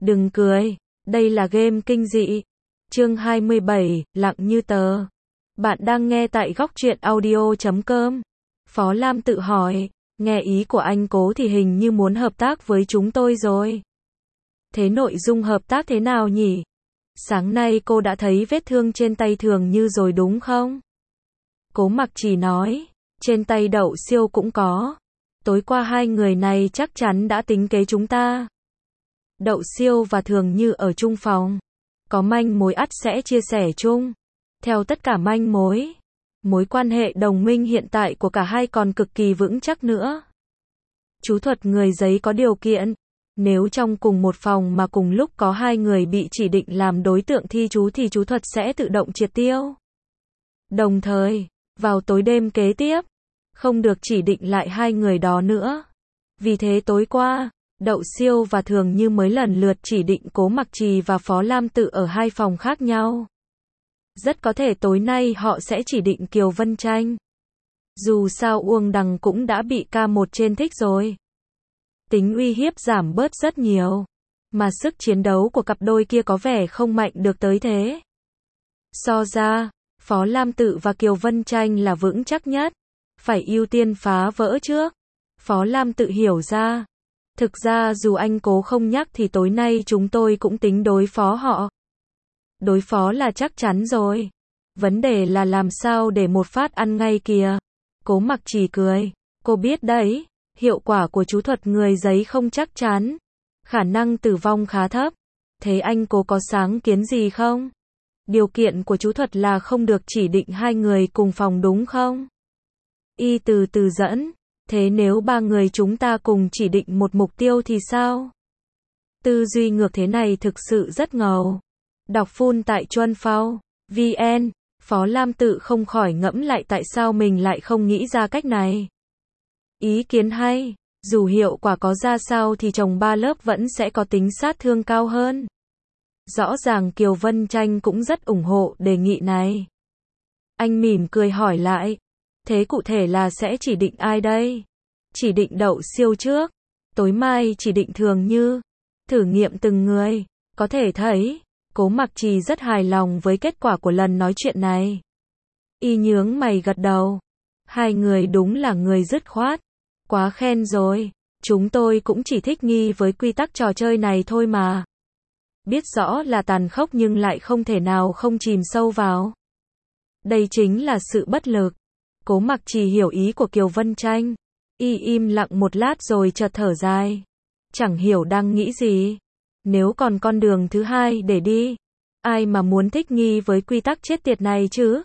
Đừng cười, đây là game kinh dị. Chương 27, lặng như tờ. Bạn đang nghe tại góc truyện audio.com. Phó Lam tự hỏi, nghe ý của anh Cố thì hình như muốn hợp tác với chúng tôi rồi. Thế nội dung hợp tác thế nào nhỉ? Sáng nay cô đã thấy vết thương trên tay Thường Như rồi đúng không? Cố Mặc Trì nói, trên tay Đậu Siêu cũng có. Tối qua hai người này chắc chắn đã tính kế chúng ta. Đậu Siêu và Thường Như ở chung phòng. Có manh mối ắt sẽ chia sẻ chung. Theo tất cả manh mối, mối quan hệ đồng minh hiện tại của cả hai còn cực kỳ vững chắc nữa. Chú thuật người giấy có điều kiện. Nếu trong cùng một phòng mà cùng lúc có hai người bị chỉ định làm đối tượng thi chú thì chú thuật sẽ tự động triệt tiêu. Đồng thời, vào tối đêm kế tiếp, không được chỉ định lại hai người đó nữa. Vì thế tối qua, Đậu Siêu và Thường Như mới lần lượt chỉ định Cố Mặc Trì và Phó Lam Tự ở hai phòng khác nhau. Rất có thể tối nay họ sẽ chỉ định Kiều Vân Tranh. Dù sao Uông Đằng cũng đã bị K1 trên thích rồi. Tính uy hiếp giảm bớt rất nhiều. Mà sức chiến đấu của cặp đôi kia có vẻ không mạnh được tới thế. So ra, Phó Lam Tự và Kiều Vân Tranh là vững chắc nhất. Phải ưu tiên phá vỡ trước. Phó Lam Tự hiểu ra. Thực ra dù anh Cố không nhắc thì tối nay chúng tôi cũng tính đối phó họ. Đối phó là chắc chắn rồi. Vấn đề là làm sao để một phát ăn ngay kìa. Cố Mặc Trì cười. Cô biết đấy, hiệu quả của chú thuật người giấy không chắc chắn. Khả năng tử vong khá thấp. Thế anh Cố có sáng kiến gì không? Điều kiện của chú thuật là không được chỉ định hai người cùng phòng đúng không? Y từ từ dẫn. Thế nếu ba người chúng ta cùng chỉ định một mục tiêu thì sao? Tư duy ngược thế này thực sự rất ngầu. Đọc full tại Chuân Phao VN. Phó Lam Tự không khỏi ngẫm lại tại sao mình lại không nghĩ ra cách này. Ý kiến hay, dù hiệu quả có ra sao thì chồng ba lớp vẫn sẽ có tính sát thương cao hơn. Rõ ràng Kiều Vân Tranh cũng rất ủng hộ đề nghị này. Anh mỉm cười hỏi lại. Thế cụ thể là sẽ chỉ định ai đây? Chỉ định Đậu Siêu trước. Tối mai chỉ định Thường Như. Thử nghiệm từng người. Có thể thấy, Cố Mặc Trì rất hài lòng với kết quả của lần nói chuyện này. Y nhướng mày gật đầu. Hai người đúng là người dứt khoát. Quá khen rồi. Chúng tôi cũng chỉ thích nghi với quy tắc trò chơi này thôi mà. Biết rõ là tàn khốc nhưng lại không thể nào không chìm sâu vào. Đây chính là sự bất lực. Cố Mặc Trì hiểu ý của Kiều Vân Tranh. Y im lặng một lát rồi chợt thở dài. Chẳng hiểu đang nghĩ gì. Nếu còn con đường thứ hai để đi, ai mà muốn thích nghi với quy tắc chết tiệt này chứ?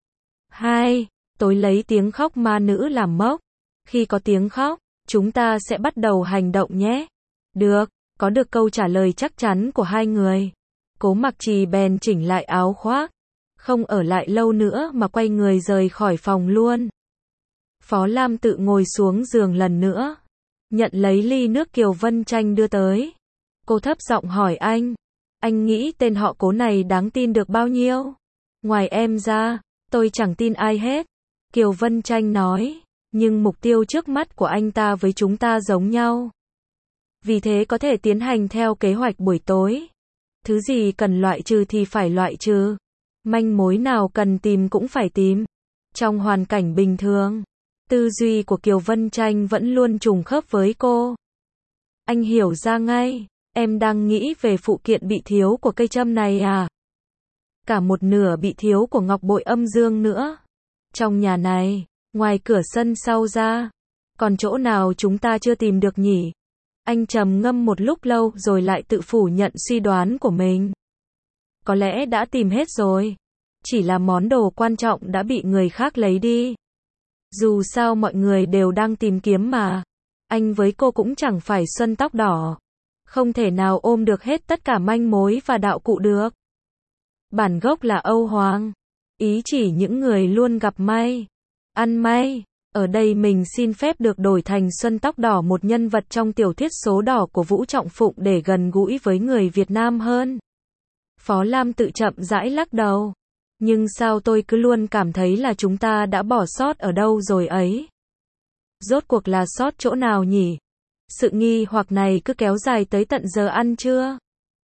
Tối lấy tiếng khóc ma nữ làm mốc. Khi có tiếng khóc, chúng ta sẽ bắt đầu hành động nhé. Được, có được câu trả lời chắc chắn của hai người. Cố Mặc Trì bèn chỉnh lại áo khoác. Không ở lại lâu nữa mà quay người rời khỏi phòng luôn. Phó Lam Tự ngồi xuống giường lần nữa. Nhận lấy ly nước Kiều Vân Tranh đưa tới. Cô thấp giọng hỏi anh nghĩ tên họ Cố này đáng tin được bao nhiêu? Ngoài em ra, tôi chẳng tin ai hết. Kiều Vân Tranh nói, nhưng mục tiêu trước mắt của anh ta với chúng ta giống nhau. Vì thế có thể tiến hành theo kế hoạch buổi tối. Thứ gì cần loại trừ thì phải loại trừ. Manh mối nào cần tìm cũng phải tìm. Trong hoàn cảnh bình thường, tư duy của Kiều Vân Tranh vẫn luôn trùng khớp với cô. Anh hiểu ra ngay. Em đang nghĩ về phụ kiện bị thiếu của cây châm này à? Cả một nửa bị thiếu của ngọc bội âm dương nữa. Trong nhà này, ngoài cửa sân sau ra, còn chỗ nào chúng ta chưa tìm được nhỉ? Anh trầm ngâm một lúc lâu rồi lại tự phủ nhận suy đoán của mình. Có lẽ đã tìm hết rồi. Chỉ là món đồ quan trọng đã bị người khác lấy đi. Dù sao mọi người đều đang tìm kiếm mà. Anh với cô cũng chẳng phải xuân tóc đỏ. Không thể nào ôm được hết tất cả manh mối và đạo cụ được. Bản gốc là Âu Hoàng. Ý chỉ những người luôn gặp may. Ăn may. Ở đây mình xin phép được đổi thành Xuân Tóc Đỏ, một nhân vật trong tiểu thuyết số đỏ của Vũ Trọng Phụng để gần gũi với người Việt Nam hơn. Phó Lam Tự chậm rãi lắc đầu. Nhưng sao tôi cứ luôn cảm thấy là chúng ta đã bỏ sót ở đâu rồi ấy? Rốt cuộc là sót chỗ nào nhỉ? Sự nghi hoặc này cứ kéo dài tới tận giờ ăn trưa.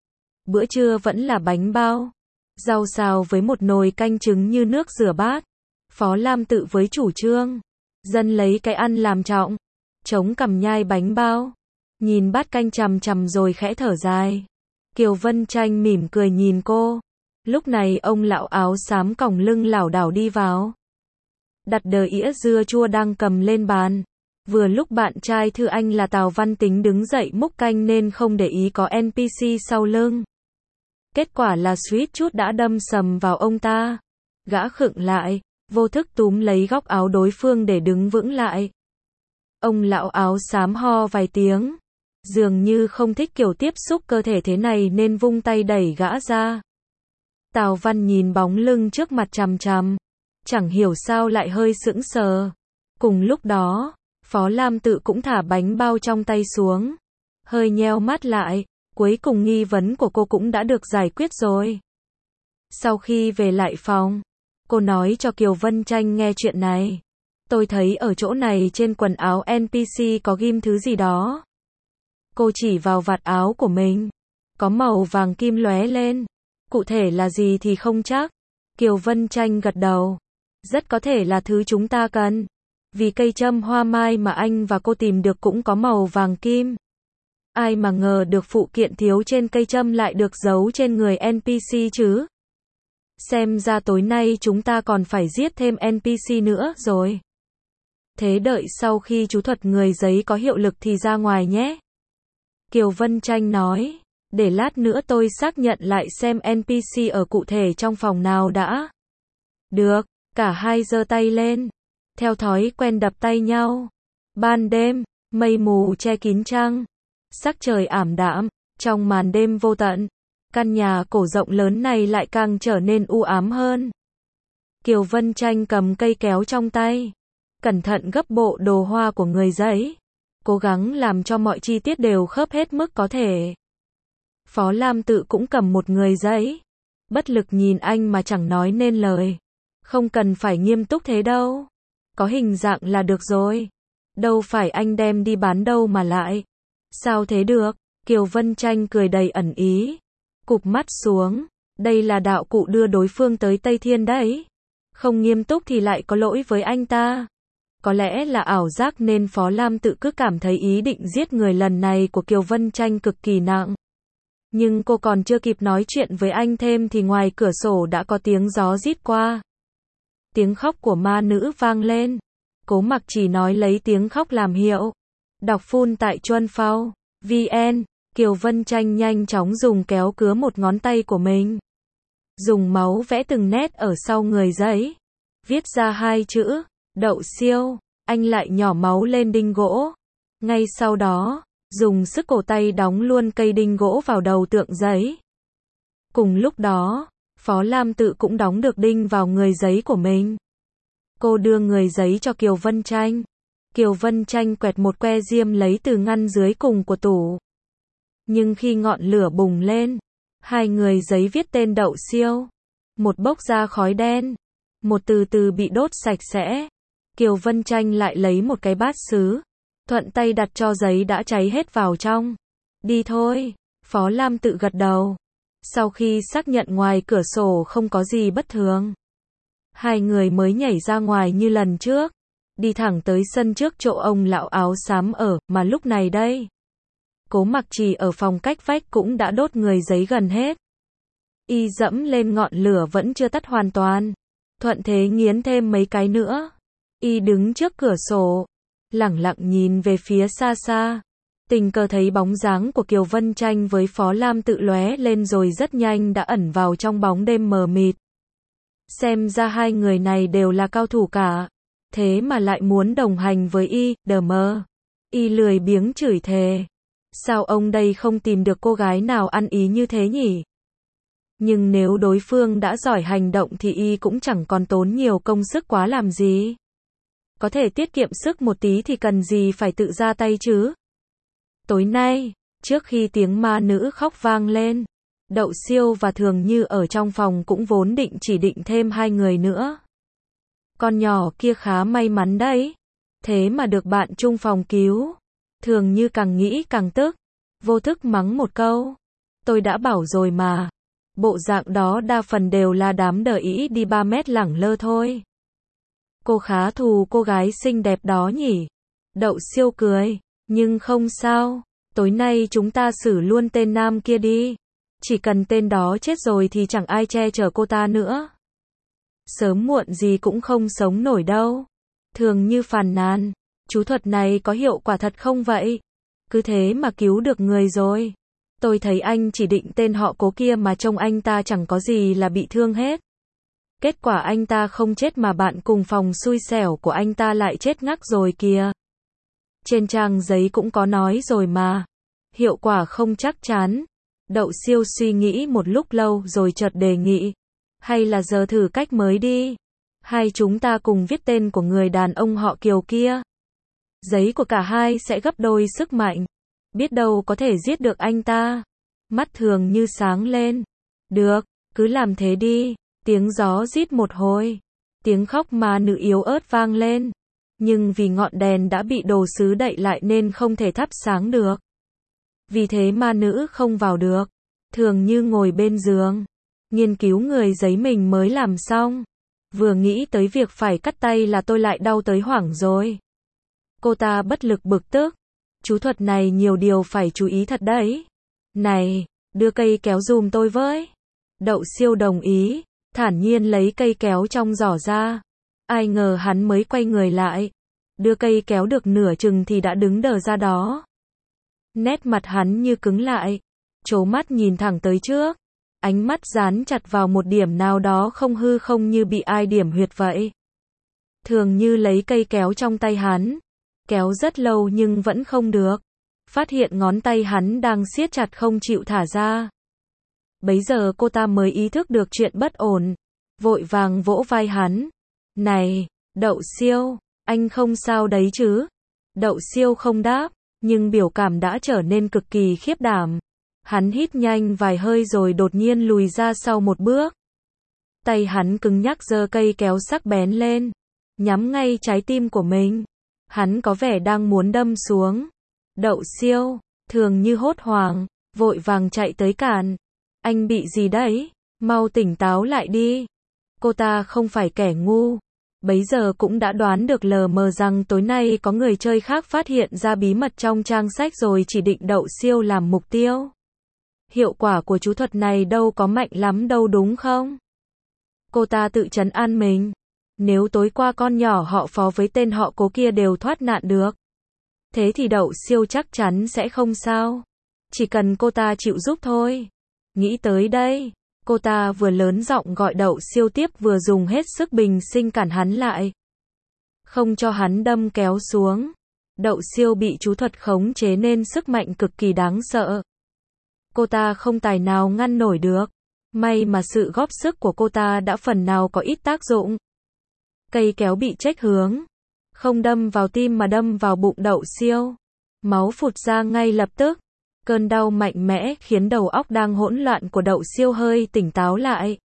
Bữa trưa vẫn là bánh bao, rau xào với một nồi canh trứng như nước rửa bát. Phó Lam Tự với chủ trương, dân lấy cái ăn làm trọng, chống cằm nhai bánh bao, nhìn bát canh chằm chằm rồi khẽ thở dài. Kiều Vân Tranh mỉm cười nhìn cô. Lúc này ông lão áo xám còng lưng lảo đảo đi vào, đặt đờ ĩa dưa chua đang cầm lên bàn. Vừa lúc bạn trai Thư Anh là Tào Văn Tính đứng dậy múc canh nên không để ý có NPC sau lưng. Kết quả là suýt chút đã đâm sầm vào ông ta. Gã khựng lại, vô thức túm lấy góc áo đối phương để đứng vững lại. Ông lão áo xám ho vài tiếng, dường như không thích kiểu tiếp xúc cơ thể thế này nên vung tay đẩy gã ra. Tào Văn nhìn bóng lưng trước mặt chằm chằm, chẳng hiểu sao lại hơi sững sờ. Cùng lúc đó, Phó Lam Tự cũng thả bánh bao trong tay xuống, hơi nheo mắt lại, cuối cùng nghi vấn của cô cũng đã được giải quyết rồi. Sau khi về lại phòng, cô nói cho Kiều Vân Tranh nghe chuyện này. Tôi thấy ở chỗ này trên quần áo NPC có ghim thứ gì đó. Cô chỉ vào vạt áo của mình, có màu vàng kim lóe lên. Cụ thể là gì thì không chắc. Kiều Vân Tranh gật đầu. Rất có thể là thứ chúng ta cần. Vì cây châm hoa mai mà anh và cô tìm được cũng có màu vàng kim. Ai mà ngờ được phụ kiện thiếu trên cây châm lại được giấu trên người NPC chứ. Xem ra tối nay chúng ta còn phải giết thêm NPC nữa rồi. Thế đợi sau khi chú thuật người giấy có hiệu lực thì ra ngoài nhé. Kiều Vân Tranh nói. Để lát nữa tôi xác nhận lại xem NPC ở cụ thể trong phòng nào đã. Được, cả hai giơ tay lên. Theo thói quen đập tay nhau. Ban đêm, mây mù che kín trăng. Sắc trời ảm đạm, trong màn đêm vô tận. Căn nhà cổ rộng lớn này lại càng trở nên u ám hơn. Kiều Vân Tranh cầm cây kéo trong tay, cẩn thận gấp bộ đồ hoa của người giấy, cố gắng làm cho mọi chi tiết đều khớp hết mức có thể. Phó Lam Tự cũng cầm một người giấy, bất lực nhìn anh mà chẳng nói nên lời. Không cần phải nghiêm túc thế đâu, có hình dạng là được rồi. Đâu phải anh đem đi bán đâu mà lại. Sao thế được? Kiều Vân Tranh cười đầy ẩn ý, cụp mắt xuống. Đây là đạo cụ đưa đối phương tới Tây Thiên đấy. Không nghiêm túc thì lại có lỗi với anh ta. Có lẽ là ảo giác nên Phó Lam Tự cứ cảm thấy ý định giết người lần này của Kiều Vân Tranh cực kỳ nặng. Nhưng cô còn chưa kịp nói chuyện với anh thêm thì ngoài cửa sổ đã có tiếng gió rít qua. Tiếng khóc của ma nữ vang lên. Cố Mặc Chỉ nói lấy tiếng khóc làm hiệu. Đọc full tại Chuân Phao VN. Kiều Vân Tranh nhanh chóng dùng kéo cứa một ngón tay của mình. Dùng máu vẽ từng nét ở sau người giấy. Viết ra hai chữ, Đậu Siêu. Anh lại nhỏ máu lên đinh gỗ. Ngay sau đó, dùng sức cổ tay đóng luôn cây đinh gỗ vào đầu tượng giấy. Cùng lúc đó, Phó Lam Tự cũng đóng được đinh vào người giấy của mình. Cô đưa người giấy cho Kiều Vân Tranh. Kiều Vân Tranh quẹt một que diêm lấy từ ngăn dưới cùng của tủ. Nhưng khi ngọn lửa bùng lên, hai người giấy viết tên Đậu Siêu. Một bốc ra khói đen, một từ từ bị đốt sạch sẽ. Kiều Vân Tranh lại lấy một cái bát sứ, thuận tay đặt cho giấy đã cháy hết vào trong. Đi thôi, Phó Lam Tự gật đầu. Sau khi xác nhận ngoài cửa sổ không có gì bất thường, hai người mới nhảy ra ngoài như lần trước, đi thẳng tới sân trước chỗ ông lão áo xám ở, mà lúc này đây, Cố Mặc Chỉ ở phòng cách vách cũng đã đốt người giấy gần hết. Y dẫm lên ngọn lửa vẫn chưa tắt hoàn toàn, thuận thế nghiến thêm mấy cái nữa. Y đứng trước cửa sổ, lẳng lặng nhìn về phía xa xa. Tình cờ thấy bóng dáng của Kiều Vân Tranh với Phó Lam Tự lóe lên rồi rất nhanh đã ẩn vào trong bóng đêm mờ mịt. Xem ra hai người này đều là cao thủ cả. Thế mà lại muốn đồng hành với Y, đờ mờ. Y lười biếng chửi thề. Sao ông đây không tìm được cô gái nào ăn ý như thế nhỉ? Nhưng nếu đối phương đã giỏi hành động thì Y cũng chẳng còn tốn nhiều công sức quá làm gì. Có thể tiết kiệm sức một tí thì cần gì phải tự ra tay chứ? Tối nay, trước khi tiếng ma nữ khóc vang lên, Đậu Siêu và Thường Như ở trong phòng cũng vốn định chỉ định thêm hai người nữa. Con nhỏ kia khá may mắn đấy. Thế mà được bạn chung phòng cứu. Thường Như càng nghĩ càng tức, vô thức mắng một câu. Tôi đã bảo rồi mà. Bộ dạng đó đa phần đều là đám đờ ý đi 3 mét lẳng lơ thôi. Cô khá thù cô gái xinh đẹp đó nhỉ? Đậu Siêu cười. Nhưng không sao. Tối nay chúng ta xử luôn tên nam kia đi. Chỉ cần tên đó chết rồi thì chẳng ai che chở cô ta nữa. Sớm muộn gì cũng không sống nổi đâu. Thường Như phàn nàn. Chú thuật này có hiệu quả thật không vậy? Cứ thế mà cứu được người rồi. Tôi thấy anh chỉ định tên họ Cố kia mà trông anh ta chẳng có gì là bị thương hết. Kết quả anh ta không chết mà bạn cùng phòng xui xẻo của anh ta lại chết ngắc rồi kìa. Trên trang giấy cũng có nói rồi mà. Hiệu quả không chắc chắn. Đậu Siêu suy nghĩ một lúc lâu rồi chợt đề nghị. Hay là giờ thử cách mới đi. Hai chúng ta cùng viết tên của người đàn ông họ Kiều kia. Giấy của cả hai sẽ gấp đôi sức mạnh. Biết đâu có thể giết được anh ta. Mắt Thường Như sáng lên. Được, cứ làm thế đi. Tiếng gió rít một hồi. Tiếng khóc ma nữ yếu ớt vang lên. Nhưng vì ngọn đèn đã bị đồ sứ đậy lại nên không thể thắp sáng được. Vì thế ma nữ không vào được. Thường Như ngồi bên giường. Nghiên cứu người giấy mình mới làm xong. Vừa nghĩ tới việc phải cắt tay là tôi lại đau tới hoảng rồi. Cô ta bất lực bực tức. Chú thuật này nhiều điều phải chú ý thật đấy. Này, đưa cây kéo giùm tôi với. Đậu Siêu đồng ý, thản nhiên lấy cây kéo trong giỏ ra. Ai ngờ hắn mới quay người lại. Đưa cây kéo được nửa chừng thì đã đứng đờ ra đó. Nét mặt hắn như cứng lại. Trố mắt nhìn thẳng tới trước. Ánh mắt dán chặt vào một điểm nào đó không hư không như bị ai điểm huyệt vậy. Thường Như lấy cây kéo trong tay hắn. Kéo rất lâu nhưng vẫn không được. Phát hiện ngón tay hắn đang siết chặt không chịu thả ra. Bấy giờ cô ta mới ý thức được chuyện bất ổn. Vội vàng vỗ vai hắn. Này, Đậu Siêu, anh không sao đấy chứ? Đậu Siêu không đáp, nhưng biểu cảm đã trở nên cực kỳ khiếp đảm. Hắn hít nhanh vài hơi rồi đột nhiên lùi ra sau một bước. Tay hắn cứng nhắc giơ cây kéo sắc bén lên. Nhắm ngay trái tim của mình. Hắn có vẻ đang muốn đâm xuống. Đậu Siêu, Thường Như hốt hoảng, vội vàng chạy tới cản. Anh bị gì đấy? Mau tỉnh táo lại đi. Cô ta không phải kẻ ngu. Bấy giờ cũng đã đoán được lờ mờ rằng tối nay có người chơi khác phát hiện ra bí mật trong trang sách rồi chỉ định Đậu Siêu làm mục tiêu. Hiệu quả của chú thuật này đâu có mạnh lắm đâu đúng không? Cô ta tự trấn an mình. Nếu tối qua con nhỏ họ Phó với tên họ Cố kia đều thoát nạn được. Thế thì Đậu Siêu chắc chắn sẽ không sao. Chỉ cần cô ta chịu giúp thôi. Nghĩ tới đây, cô ta vừa lớn giọng gọi Đậu Siêu tiếp vừa dùng hết sức bình sinh cản hắn lại. Không cho hắn đâm kéo xuống. Đậu Siêu bị chú thuật khống chế nên sức mạnh cực kỳ đáng sợ. Cô ta không tài nào ngăn nổi được. May mà sự góp sức của cô ta đã phần nào có ít tác dụng. Cây kéo bị chệch hướng. Không đâm vào tim mà đâm vào bụng Đậu Siêu. Máu phụt ra ngay lập tức. Cơn đau mạnh mẽ khiến đầu óc đang hỗn loạn của Đậu Siêu hơi tỉnh táo lại.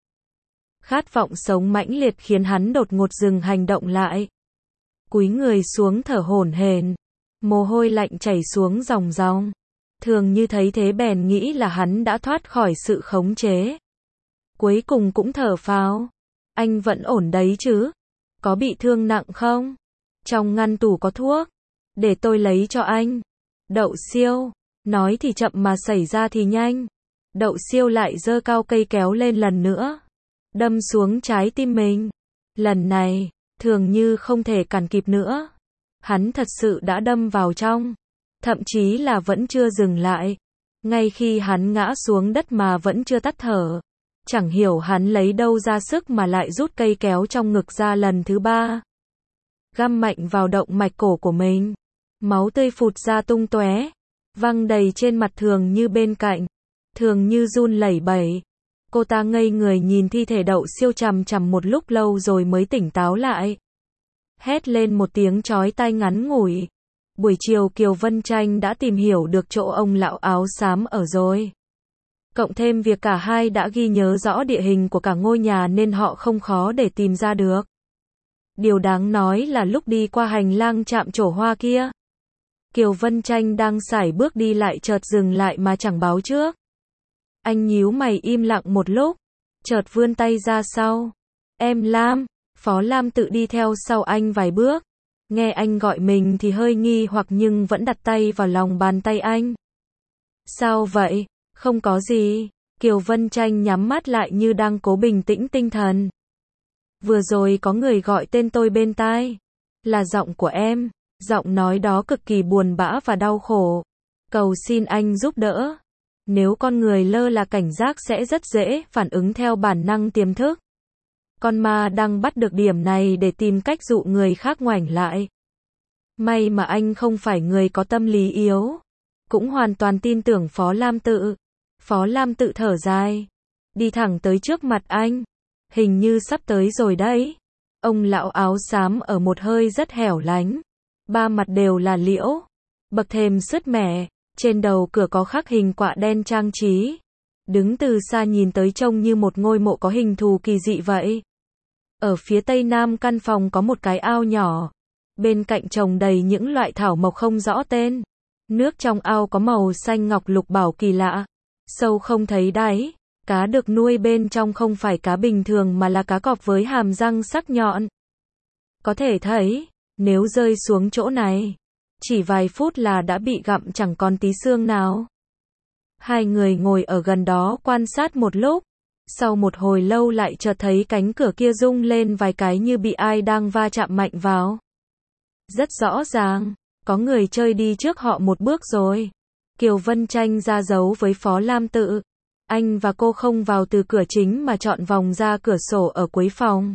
Khát vọng sống mãnh liệt khiến hắn đột ngột dừng hành động lại. Cúi người xuống thở hổn hển. Mồ hôi lạnh chảy xuống ròng ròng. Thường Như thấy thế bèn nghĩ là hắn đã thoát khỏi sự khống chế. Cuối cùng cũng thở phào. Anh vẫn ổn đấy chứ? Có bị thương nặng không? Trong ngăn tủ có thuốc. Để tôi lấy cho anh. Đậu Siêu. Nói thì chậm mà xảy ra thì nhanh. Đậu Siêu lại giơ cao cây kéo lên lần nữa. Đâm xuống trái tim mình. Lần này, Thường Như không thể cản kịp nữa. Hắn thật sự đã đâm vào trong. Thậm chí là vẫn chưa dừng lại. Ngay khi hắn ngã xuống đất mà vẫn chưa tắt thở. Chẳng hiểu hắn lấy đâu ra sức mà lại rút cây kéo trong ngực ra lần thứ ba. Găm mạnh vào động mạch cổ của mình. Máu tươi phụt ra tung tóe, văng đầy trên mặt Thường Như bên cạnh. Thường Như run lẩy bẩy. Cô ta ngây người nhìn thi thể Đậu Siêu chằm chằm một lúc lâu rồi mới tỉnh táo lại. Hét lên một tiếng chói tai ngắn ngủi. Buổi chiều Kiều Vân Tranh đã tìm hiểu được chỗ ông lão áo xám ở rồi. Cộng thêm việc cả hai đã ghi nhớ rõ địa hình của cả ngôi nhà nên họ không khó để tìm ra được. Điều đáng nói là lúc đi qua hành lang trạm trổ hoa kia, Kiều Vân Tranh đang sải bước đi lại chợt dừng lại mà chẳng báo trước. Anh nhíu mày im lặng một lúc, chợt vươn tay ra sau. Em Lam. Phó Lam Tự đi theo sau anh vài bước. Nghe anh gọi mình thì hơi nghi hoặc nhưng vẫn đặt tay vào lòng bàn tay anh. Sao vậy? Không có gì. Kiều Vân Tranh nhắm mắt lại như đang cố bình tĩnh tinh thần. Vừa rồi có người gọi tên tôi bên tai. Là giọng của em. Giọng nói đó cực kỳ buồn bã và đau khổ. Cầu xin anh giúp đỡ. Nếu con người lơ là cảnh giác sẽ rất dễ phản ứng theo bản năng tiềm thức. Con ma đang bắt được điểm này để tìm cách dụ người khác ngoảnh lại. May mà anh không phải người có tâm lý yếu. Cũng hoàn toàn tin tưởng Phó Lam Tự. Phó Lam Tự thở dài. Đi thẳng tới trước mặt anh. Hình như sắp tới rồi đấy. Ông lão áo xám ở một hơi rất hẻo lánh. Ba mặt đều là liễu. Bậc thềm sứt mẻ. Trên đầu cửa có khắc hình quạ đen trang trí. Đứng từ xa nhìn tới trông như một ngôi mộ có hình thù kỳ dị vậy. Ở phía tây nam căn phòng có một cái ao nhỏ. Bên cạnh trồng đầy những loại thảo mộc không rõ tên. Nước trong ao có màu xanh ngọc lục bảo kỳ lạ. Sâu không thấy đáy. Cá được nuôi bên trong không phải cá bình thường mà là cá cọp với hàm răng sắc nhọn. Có thể thấy, nếu rơi xuống chỗ này, chỉ vài phút là đã bị gặm chẳng còn tí xương nào. Hai người ngồi ở gần đó quan sát một lúc. Sau một hồi lâu lại chợt thấy cánh cửa kia rung lên vài cái như bị ai đang va chạm mạnh vào. Rất rõ ràng, có người chơi đi trước họ một bước rồi. Kiều Vân Tranh ra dấu với Phó Lam Tự. Anh và cô không vào từ cửa chính mà chọn vòng ra cửa sổ ở cuối phòng.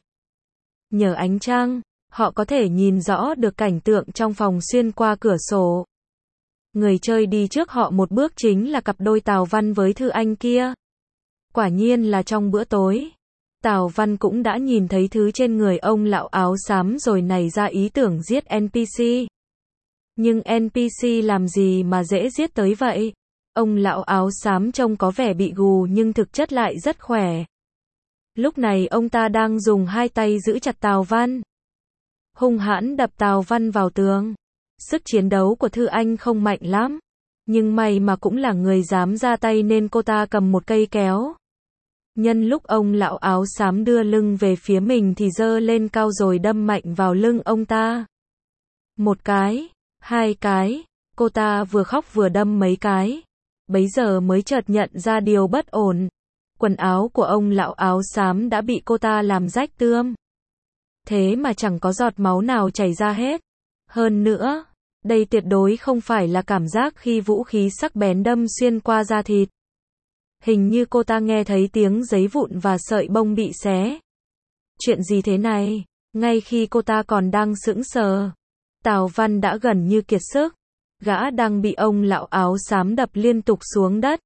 Nhờ ánh trăng, họ có thể nhìn rõ được cảnh tượng trong phòng xuyên qua cửa sổ. Người chơi đi trước họ một bước chính là cặp đôi Tào Văn với Thư Anh kia. Quả nhiên là trong bữa tối, Tào Văn cũng đã nhìn thấy thứ trên người ông lão áo xám rồi nảy ra ý tưởng giết NPC. Nhưng NPC làm gì mà dễ giết tới vậy? Ông lão áo xám trông có vẻ bị gù nhưng thực chất lại rất khỏe. Lúc này ông ta đang dùng hai tay giữ chặt Tào Văn. Hung hãn đập Tào Văn vào tường. Sức chiến đấu của Thư Anh không mạnh lắm. Nhưng may mà cũng là người dám ra tay nên cô ta cầm một cây kéo. Nhân lúc ông lão áo xám đưa lưng về phía mình thì giơ lên cao rồi đâm mạnh vào lưng ông ta. Một cái, hai cái, cô ta vừa khóc vừa đâm mấy cái. Bấy giờ mới chợt nhận ra điều bất ổn. Quần áo của ông lão áo xám đã bị cô ta làm rách tươm. Thế mà chẳng có giọt máu nào chảy ra hết. Hơn nữa, đây tuyệt đối không phải là cảm giác khi vũ khí sắc bén đâm xuyên qua da thịt. Hình như cô ta nghe thấy tiếng giấy vụn và sợi bông bị xé. Chuyện gì thế này? Ngay khi cô ta còn đang sững sờ, Tào Văn đã gần như kiệt sức. Gã đang bị ông lão áo xám đập liên tục xuống đất.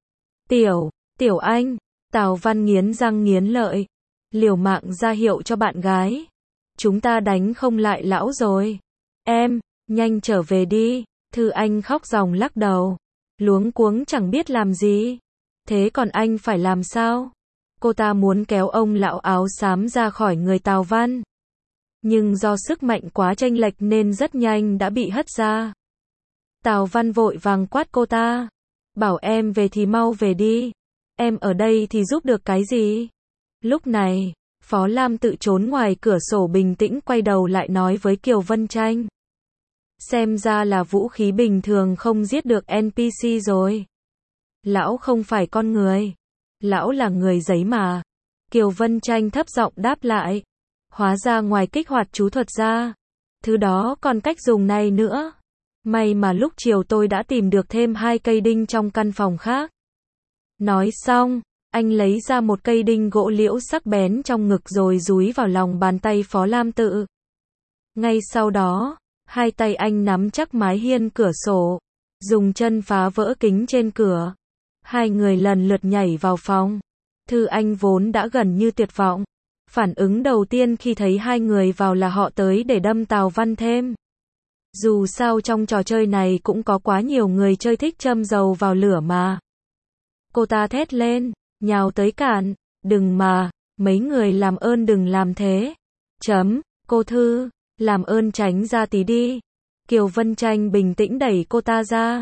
Tiểu Anh, Tào Văn nghiến răng nghiến lợi, liều mạng ra hiệu cho bạn gái. Chúng ta đánh không lại lão rồi. Em, nhanh trở về đi. Thư Anh khóc ròng lắc đầu, luống cuống chẳng biết làm gì. Thế còn anh phải làm sao? Cô ta muốn kéo ông lão áo xám ra khỏi người Tào Văn. Nhưng do sức mạnh quá chênh lệch nên rất nhanh đã bị hất ra. Tào Văn vội vàng quát cô ta. Bảo em về thì mau về đi. Em ở đây thì giúp được cái gì? Lúc này, Phó Lam Tự trốn ngoài cửa sổ bình tĩnh quay đầu lại nói với Kiều Vân Tranh. Xem ra là vũ khí bình thường không giết được NPC rồi. Lão không phải con người. Lão là người giấy mà. Kiều Vân Tranh thấp giọng đáp lại. Hóa ra ngoài kích hoạt chú thuật ra, thứ đó còn cách dùng này nữa. May mà lúc chiều tôi đã tìm được thêm 2 cây đinh trong căn phòng khác. Nói xong, anh lấy ra một cây đinh gỗ liễu sắc bén trong ngực rồi dúi vào lòng bàn tay Phó Lam Tự. Ngay sau đó, hai tay anh nắm chắc mái hiên cửa sổ, dùng chân phá vỡ kính trên cửa. Hai người lần lượt nhảy vào phòng. Thư Anh vốn đã gần như tuyệt vọng. Phản ứng đầu tiên khi thấy hai người vào là họ tới để đâm Tào Văn thêm. Dù sao trong trò chơi này cũng có quá nhiều người chơi thích châm dầu vào lửa mà. Cô ta thét lên, nhào tới cản. Đừng mà, mấy người làm ơn đừng làm thế. Cô Thư, làm ơn tránh ra tí đi. Kiều Vân Tranh bình tĩnh đẩy cô ta ra.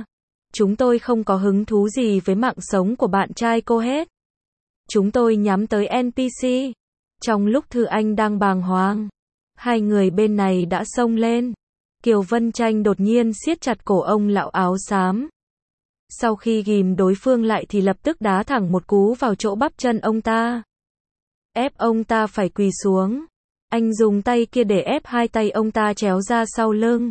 Chúng tôi không có hứng thú gì với mạng sống của bạn trai cô hết. Chúng tôi nhắm tới NPC. Trong lúc Thư Anh đang bàng hoàng, hai người bên này đã xông lên. Kiều Vân Tranh đột nhiên siết chặt cổ ông lão áo xám. Sau khi ghìm đối phương lại thì lập tức đá thẳng một cú vào chỗ bắp chân ông ta. Ép ông ta phải quỳ xuống. Anh dùng tay kia để ép hai tay ông ta chéo ra sau lưng.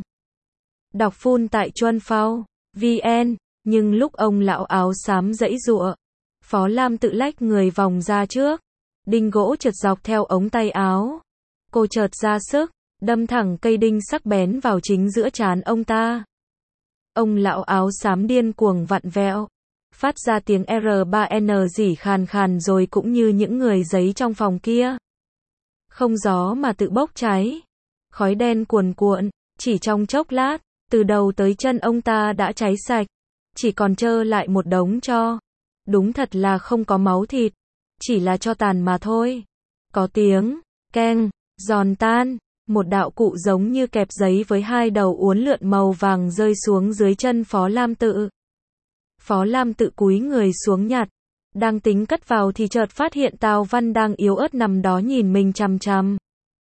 Đọc full tại Chuan Phao VN, nhưng lúc ông lão áo xám giãy giụa, Phó Lam tự lách người vòng ra trước. Đinh gỗ trượt dọc theo ống tay áo. Cô chợt ra sức, đâm thẳng cây đinh sắc bén vào chính giữa trán ông ta. Ông lão áo xám điên cuồng vặn vẹo, phát ra tiếng R3N rỉ khàn khàn rồi cũng như những người giấy trong phòng kia. Không gió mà tự bốc cháy. Khói đen cuồn cuộn, chỉ trong chốc lát, từ đầu tới chân ông ta đã cháy sạch, chỉ còn trơ lại một đống tro. Đúng thật là không có máu thịt, chỉ là tro tàn mà thôi. Có tiếng keng, giòn tan, một đạo cụ giống như kẹp giấy với hai đầu uốn lượn màu vàng rơi xuống dưới chân Phó Lam Tự. Phó Lam Tự cúi người xuống nhặt, đang tính cất vào thì chợt phát hiện Tào Văn đang yếu ớt nằm đó nhìn mình chằm chằm.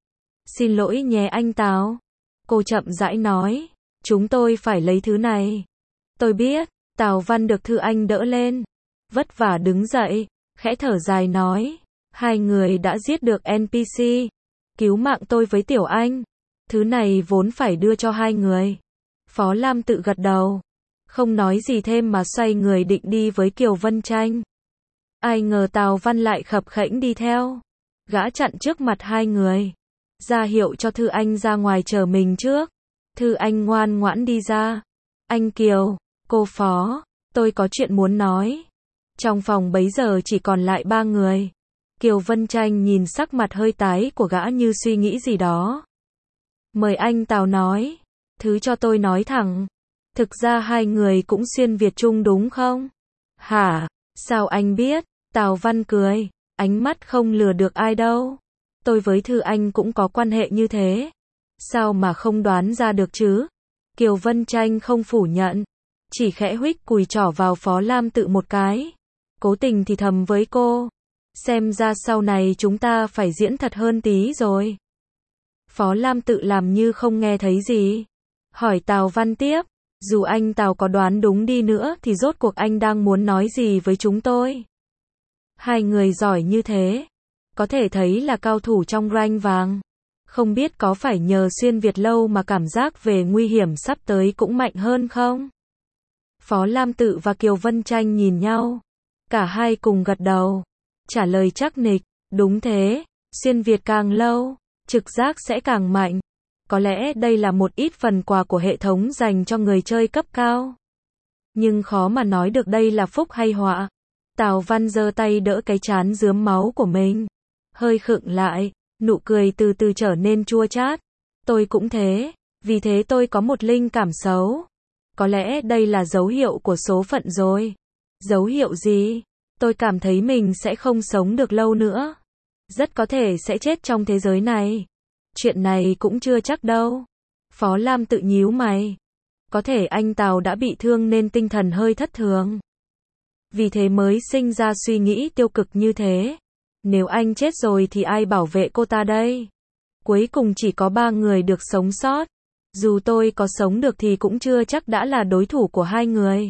Xin lỗi nhé anh Tào. Cô chậm rãi nói, chúng tôi phải lấy thứ này. Tôi biết. Tào Văn được Thư Anh đỡ lên, vất vả đứng dậy, khẽ thở dài nói, hai người đã giết được NPC, cứu mạng tôi với Tiểu Anh. Thứ này vốn phải đưa cho hai người. Phó Lam Tự gật đầu, không nói gì thêm mà xoay người định đi với Kiều Vân Tranh. Ai ngờ Tào Văn lại khập khẽnh đi theo. Gã chặn trước mặt hai người, ra hiệu cho Thư Anh ra ngoài chờ mình trước. Thư Anh ngoan ngoãn đi ra. Anh Kiều, cô Phó, tôi có chuyện muốn nói. Trong phòng bấy giờ chỉ còn lại ba người. Kiều Vân Tranh nhìn sắc mặt hơi tái của gã như suy nghĩ gì đó. Mời anh Tào nói. Thứ cho tôi nói thẳng. Thực ra hai người cũng xuyên Việt Trung đúng không? Hả? Sao anh biết? Tào Văn cười. Ánh mắt không lừa được ai đâu. Tôi với Thư Anh cũng có quan hệ như thế. Sao mà không đoán ra được chứ? Kiều Vân Tranh không phủ nhận. Chỉ khẽ huých cùi trỏ vào Phó Lam Tự một cái. Cố tình thì thầm với cô. Xem ra sau này chúng ta phải diễn thật hơn tí rồi. Phó Lam Tự làm như không nghe thấy gì. Hỏi Tào Văn tiếp. Dù anh Tào có đoán đúng đi nữa thì rốt cuộc anh đang muốn nói gì với chúng tôi? Hai người giỏi như thế, có thể thấy là cao thủ trong ranh vàng. Không biết có phải nhờ xuyên Việt lâu mà cảm giác về nguy hiểm sắp tới cũng mạnh hơn không? Phó Lam Tự và Kiều Vân Tranh nhìn nhau. Cả hai cùng gật đầu. Trả lời chắc nịch. Đúng thế, xuyên Việt càng lâu, trực giác sẽ càng mạnh. Có lẽ đây là một ít phần quà của hệ thống dành cho người chơi cấp cao. Nhưng khó mà nói được đây là phúc hay họa. Tào Văn giơ tay đỡ cái trán rướm máu của mình. Hơi khựng lại, nụ cười từ từ trở nên chua chát. Tôi cũng thế, vì thế tôi có một linh cảm xấu. Có lẽ đây là dấu hiệu của số phận rồi. Dấu hiệu gì? Tôi cảm thấy mình sẽ không sống được lâu nữa. Rất có thể sẽ chết trong thế giới này. Chuyện này cũng chưa chắc đâu. Phó Lam Tự nhíu mày. Có thể anh Tào đã bị thương nên tinh thần hơi thất thường. Vì thế mới sinh ra suy nghĩ tiêu cực như thế. Nếu anh chết rồi thì ai bảo vệ cô ta đây? Cuối cùng chỉ có ba người được sống sót. Dù tôi có sống được thì cũng chưa chắc đã là đối thủ của hai người.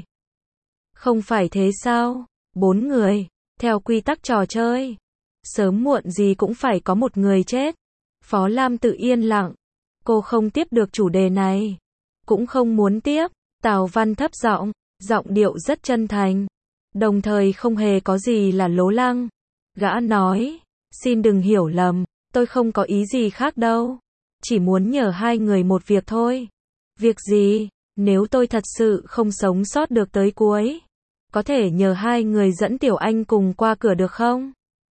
Không phải thế sao? 4 người. Theo quy tắc trò chơi, sớm muộn gì cũng phải có một người chết. Phó Lam Tự yên lặng. Cô không tiếp được chủ đề này. Cũng không muốn tiếp. Tào Văn thấp giọng, giọng điệu rất chân thành. Đồng thời không hề có gì là lố lăng. Gã nói, xin đừng hiểu lầm, tôi không có ý gì khác đâu. Chỉ muốn nhờ hai người một việc thôi. Việc gì? Nếu tôi thật sự không sống sót được tới cuối, có thể nhờ hai người dẫn Tiểu Anh cùng qua cửa được không?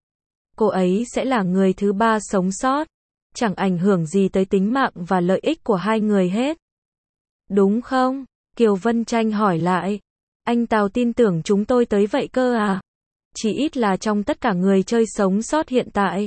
Cô ấy sẽ là người thứ ba sống sót. Chẳng ảnh hưởng gì tới tính mạng và lợi ích của hai người hết. Đúng không? Kiều Vân Tranh hỏi lại. Anh Tào tin tưởng chúng tôi tới vậy cơ à? Chỉ ít là trong tất cả người chơi sống sót hiện tại,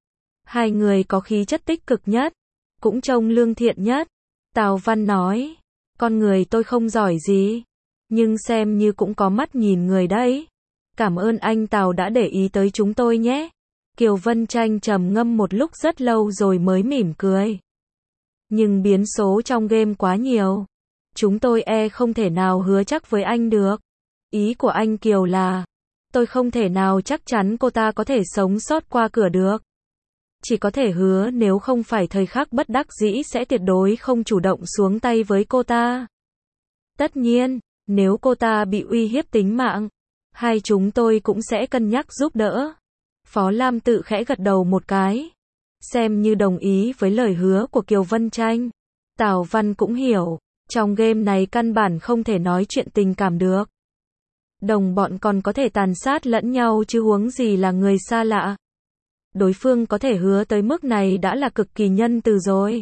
hai người có khí chất tích cực nhất, cũng trông lương thiện nhất. Tào Văn nói, con người tôi không giỏi gì. Nhưng xem như cũng có mắt nhìn người đấy. Cảm ơn anh Tào đã để ý tới chúng tôi nhé. Kiều Vân Tranh trầm ngâm một lúc rất lâu rồi mới mỉm cười. Nhưng biến số trong game quá nhiều. Chúng tôi không thể nào hứa chắc với anh được. Ý của anh Kiều là, tôi không thể nào chắc chắn cô ta có thể sống sót qua cửa được. Chỉ có thể hứa nếu không phải thời khắc bất đắc dĩ sẽ tuyệt đối không chủ động xuống tay với cô ta. Tất nhiên, nếu cô ta bị uy hiếp tính mạng, hai chúng tôi cũng sẽ cân nhắc giúp đỡ. Phó Lam Tự khẽ gật đầu một cái, xem như đồng ý với lời hứa của Kiều Vân Tranh. Tào Văn cũng hiểu, trong game này căn bản không thể nói chuyện tình cảm được. Đồng bọn còn có thể tàn sát lẫn nhau chứ huống gì là người xa lạ. Đối phương có thể hứa tới mức này đã là cực kỳ nhân từ rồi.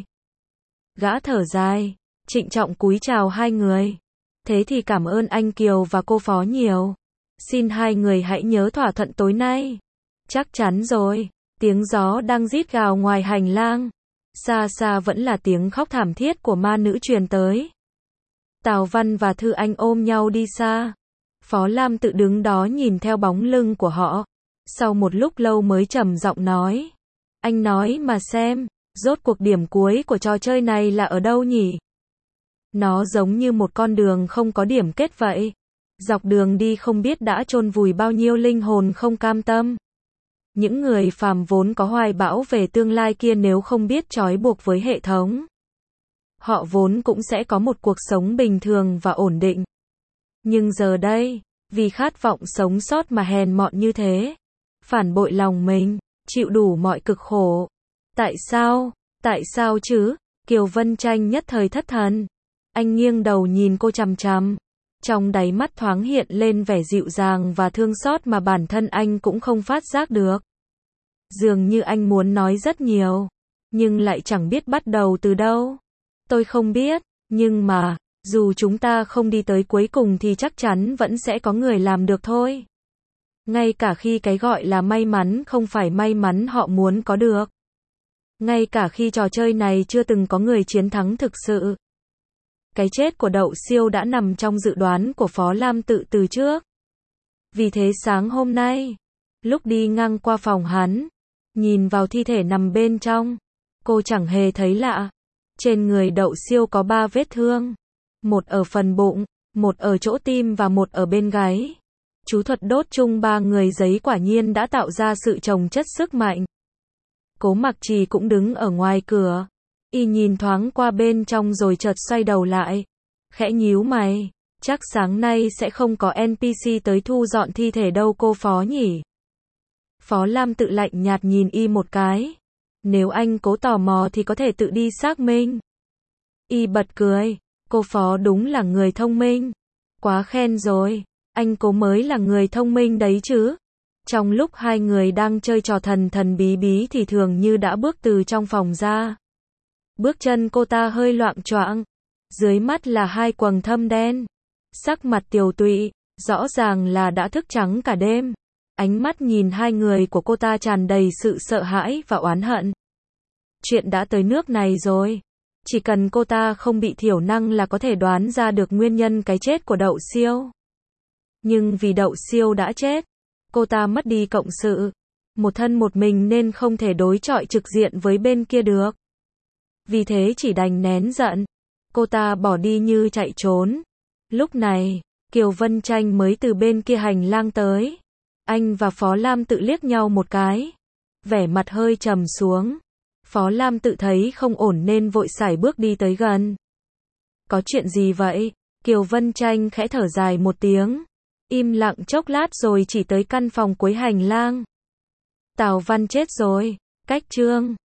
Gã thở dài, trịnh trọng cúi chào hai người. Thế thì cảm ơn anh Kiều và cô Phó nhiều. Xin hai người hãy nhớ thỏa thuận tối nay. Chắc chắn rồi. Tiếng gió đang rít gào ngoài hành lang. Xa xa vẫn là tiếng khóc thảm thiết của ma nữ truyền tới. Tào Văn và Thư Anh ôm nhau đi xa. Phó Lam Tự đứng đó nhìn theo bóng lưng của họ. Sau một lúc lâu mới trầm giọng nói. Anh nói mà xem, rốt cuộc điểm cuối của trò chơi này là ở đâu nhỉ? Nó giống như một con đường không có điểm kết vậy. Dọc đường đi không biết đã chôn vùi bao nhiêu linh hồn không cam tâm. Những người phàm vốn có hoài bão về tương lai kia nếu không biết trói buộc với hệ thống. Họ vốn cũng sẽ có một cuộc sống bình thường và ổn định. Nhưng giờ đây, vì khát vọng sống sót mà hèn mọn như thế. Phản bội lòng mình, chịu đủ mọi cực khổ. Tại sao? Tại sao chứ? Kiều Vân Tranh nhất thời thất thần. Anh nghiêng đầu nhìn cô chằm chằm. Trong đáy mắt thoáng hiện lên vẻ dịu dàng và thương xót mà bản thân anh cũng không phát giác được. Dường như anh muốn nói rất nhiều, nhưng lại chẳng biết bắt đầu từ đâu. Tôi không biết, nhưng mà, dù chúng ta không đi tới cuối cùng thì chắc chắn vẫn sẽ có người làm được thôi. Ngay cả khi cái gọi là may mắn không phải may mắn họ muốn có được. Ngay cả khi trò chơi này chưa từng có người chiến thắng thực sự. Cái chết của Đậu Siêu đã nằm trong dự đoán của Phó Lam Tự từ trước. Vì thế sáng hôm nay, lúc đi ngang qua phòng hắn, nhìn vào thi thể nằm bên trong, cô chẳng hề thấy lạ. Trên người Đậu Siêu có 3 vết thương. Một ở phần bụng, một ở chỗ tim và một ở bên gáy. Chú thuật đốt chung 3 người giấy quả nhiên đã tạo ra sự chồng chất sức mạnh. Cố Mặc Trì cũng đứng ở ngoài cửa. Y nhìn thoáng qua bên trong rồi chợt xoay đầu lại. Khẽ nhíu mày. Chắc sáng nay sẽ không có NPC tới thu dọn thi thể đâu cô Phó nhỉ? Phó Lam Tự lạnh nhạt nhìn Y một cái. Nếu anh Cố tò mò thì có thể tự đi xác minh. Y bật cười. Cô Phó đúng là người thông minh. Quá khen rồi. Anh Cố mới là người thông minh đấy chứ. Trong lúc hai người đang chơi trò thần thần bí bí thì Thường Như đã bước từ trong phòng ra. Bước chân cô ta hơi loạng choạng. Dưới mắt là hai quầng thâm đen. Sắc mặt tiều tụy, rõ ràng là đã thức trắng cả đêm. Ánh mắt nhìn hai người của cô ta tràn đầy sự sợ hãi và oán hận. Chuyện đã tới nước này rồi. Chỉ cần cô ta không bị thiểu năng là có thể đoán ra được nguyên nhân cái chết của Đậu Siêu. Nhưng vì Đậu Siêu đã chết, cô ta mất đi cộng sự. Một thân một mình nên không thể đối chọi trực diện với bên kia được. Vì thế chỉ đành nén giận. Cô ta bỏ đi như chạy trốn. Lúc này, Kiều Vân Tranh mới từ bên kia hành lang tới. Anh và Phó Lam Tự liếc nhau một cái. Vẻ mặt hơi trầm xuống. Phó Lam Tự thấy không ổn nên vội sải bước đi tới gần. Có chuyện gì vậy? Kiều Vân Tranh khẽ thở dài một tiếng. Im lặng chốc lát rồi chỉ tới căn phòng cuối hành lang. Tào Văn chết rồi. Cách chương